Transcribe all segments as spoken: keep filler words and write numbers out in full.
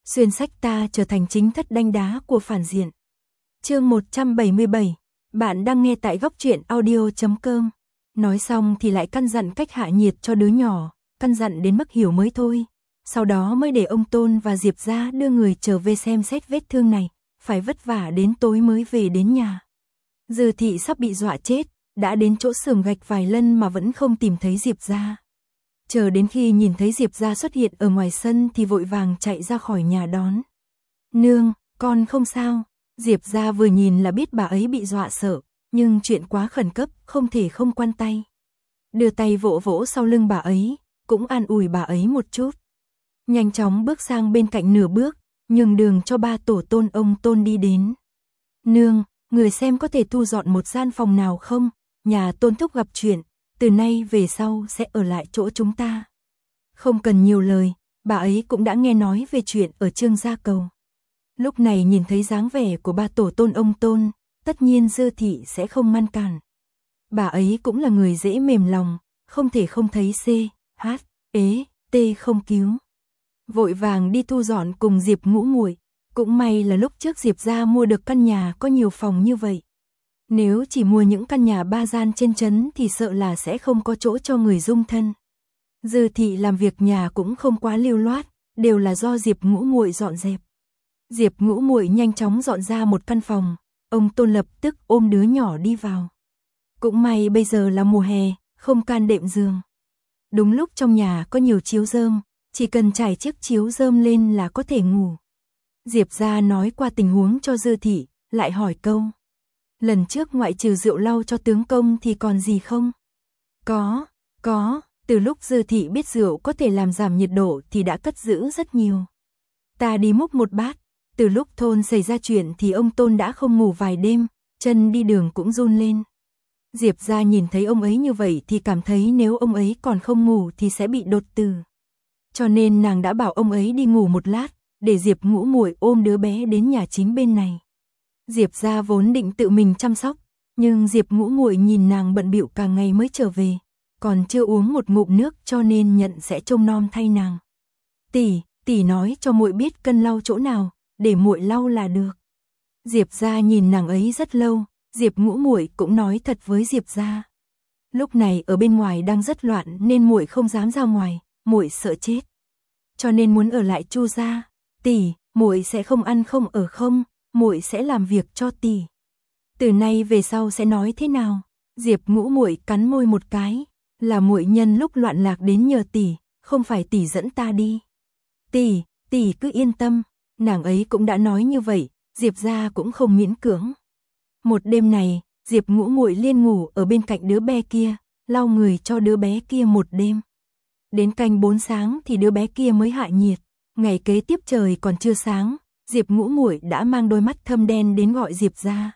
xuyên sách ta trở thành chính thất đanh đá của phản diện. Chương một trăm bảy mươi bảy, bạn đang nghe tại góc truyện audio chấm com. Nói xong thì lại căn dặn cách hạ nhiệt cho đứa nhỏ, căn dặn đến mức hiểu mới thôi. Sau đó mới để ông Tôn và Diệp ra đưa người trở về xem xét vết thương này, phải vất vả đến tối mới về đến nhà. Dư thị sắp bị dọa chết, đã đến chỗ xưởng gạch vài lần mà vẫn không tìm thấy Diệp ra. Chờ đến khi nhìn thấy Diệp ra xuất hiện ở ngoài sân thì vội vàng chạy ra khỏi nhà đón. Nương, con không sao. Diệp ra vừa nhìn là biết bà ấy bị dọa sợ, nhưng chuyện quá khẩn cấp, không thể không quan tay. Đưa tay vỗ vỗ sau lưng bà ấy, cũng an ủi bà ấy một chút. Nhanh chóng bước sang bên cạnh nửa bước, nhường đường cho ba tổ tôn ông Tôn đi đến. Nương, người xem có thể thu dọn một gian phòng nào không? Nhà Tôn thúc gặp chuyện, từ nay về sau sẽ ở lại chỗ chúng ta. Không cần nhiều lời, bà ấy cũng đã nghe nói về chuyện ở Trương Gia Cầu. Lúc này nhìn thấy dáng vẻ của ba tổ tôn ông Tôn, tất nhiên Dư thị sẽ không ngăn cản. Bà ấy cũng là người dễ mềm lòng, không thể không thấy C, H, ế, T không cứu. Vội vàng đi thu dọn cùng Diệp Ngũ Muội. Cũng may là lúc trước Diệp ra mua được căn nhà có nhiều phòng như vậy. Nếu chỉ mua những căn nhà ba gian trên trấn thì sợ là sẽ không có chỗ cho người dung thân. Dư thị làm việc nhà cũng không quá lưu loát, đều là do Diệp Ngũ Muội dọn dẹp. Diệp Ngũ Muội nhanh chóng dọn ra một căn phòng, ông Tôn lập tức ôm đứa nhỏ đi vào. Cũng may bây giờ là mùa hè, không can đệm giường. Đúng lúc trong nhà có nhiều chiếu rơm, chỉ cần trải chiếc chiếu rơm lên là có thể ngủ. Diệp ra nói qua tình huống cho Dư thị, lại hỏi câu. Lần trước ngoại trừ rượu lau cho tướng công thì còn gì không? Có, có, từ lúc Dư thị biết rượu có thể làm giảm nhiệt độ thì đã cất giữ rất nhiều. Ta đi múc một bát, từ lúc thôn xảy ra chuyện thì ông Tôn đã không ngủ vài đêm, chân đi đường cũng run lên. Diệp ra nhìn thấy ông ấy như vậy thì cảm thấy nếu ông ấy còn không ngủ thì sẽ bị đột tử. Cho nên nàng đã bảo ông ấy đi ngủ một lát, để Diệp Ngũ Muội ôm đứa bé đến nhà chính bên này. Diệp ra vốn định tự mình chăm sóc, nhưng Diệp Ngũ Muội nhìn nàng bận bịu cả ngày mới trở về, còn chưa uống một ngụm nước cho nên nhận sẽ trông nom thay nàng. Tỷ, tỷ nói cho muội biết cân lau chỗ nào, để muội lau là được. Diệp ra nhìn nàng ấy rất lâu, Diệp Ngũ Muội cũng nói thật với Diệp ra. Lúc này ở bên ngoài đang rất loạn nên muội không dám ra ngoài, muội sợ chết. Cho nên muốn ở lại Chu gia. Tỷ, muội sẽ không ăn không ở không, muội sẽ làm việc cho tỷ. Từ nay về sau sẽ nói thế nào? Diệp Ngũ Muội cắn môi một cái, là muội nhân lúc loạn lạc đến nhờ tỷ, không phải tỷ dẫn ta đi. Tỷ, tỷ cứ yên tâm, nàng ấy cũng đã nói như vậy, Diệp gia cũng không miễn cưỡng. Một đêm này, Diệp Ngũ Muội liên ngủ ở bên cạnh đứa bé kia, lau người cho đứa bé kia một đêm. Đến canh bốn sáng thì đứa bé kia mới hạ nhiệt. Ngày kế tiếp trời còn chưa sáng, Diệp Ngũ Muội đã mang đôi mắt thâm đen đến gọi Diệp ra.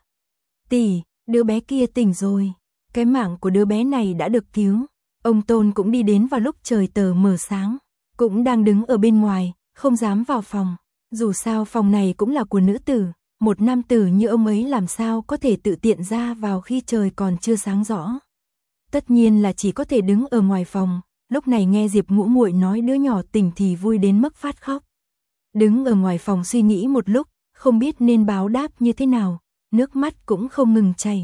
Tỷ, đứa bé kia tỉnh rồi. Cái mạng của đứa bé này đã được cứu. Ông Tôn cũng đi đến vào lúc trời tờ mờ sáng, cũng đang đứng ở bên ngoài, không dám vào phòng. Dù sao phòng này cũng là của nữ tử, một nam tử như ông ấy làm sao có thể tự tiện ra vào khi trời còn chưa sáng rõ. Tất nhiên là chỉ có thể đứng ở ngoài phòng. Lúc này nghe Diệp Ngũ Muội nói đứa nhỏ tỉnh thì vui đến mức phát khóc. Đứng ở ngoài phòng suy nghĩ một lúc, không biết nên báo đáp như thế nào, nước mắt cũng không ngừng chảy.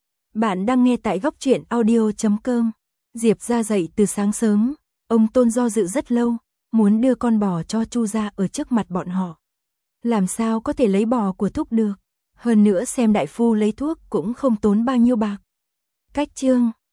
Bạn đang nghe tại góc truyện audio chấm com. Diệp ra dậy từ sáng sớm, ông Tôn do dự rất lâu, muốn đưa con bò cho Chu gia ở trước mặt bọn họ. Làm sao có thể lấy bò của thúc được, hơn nữa xem đại phu lấy thuốc cũng không tốn bao nhiêu bạc. Cách chương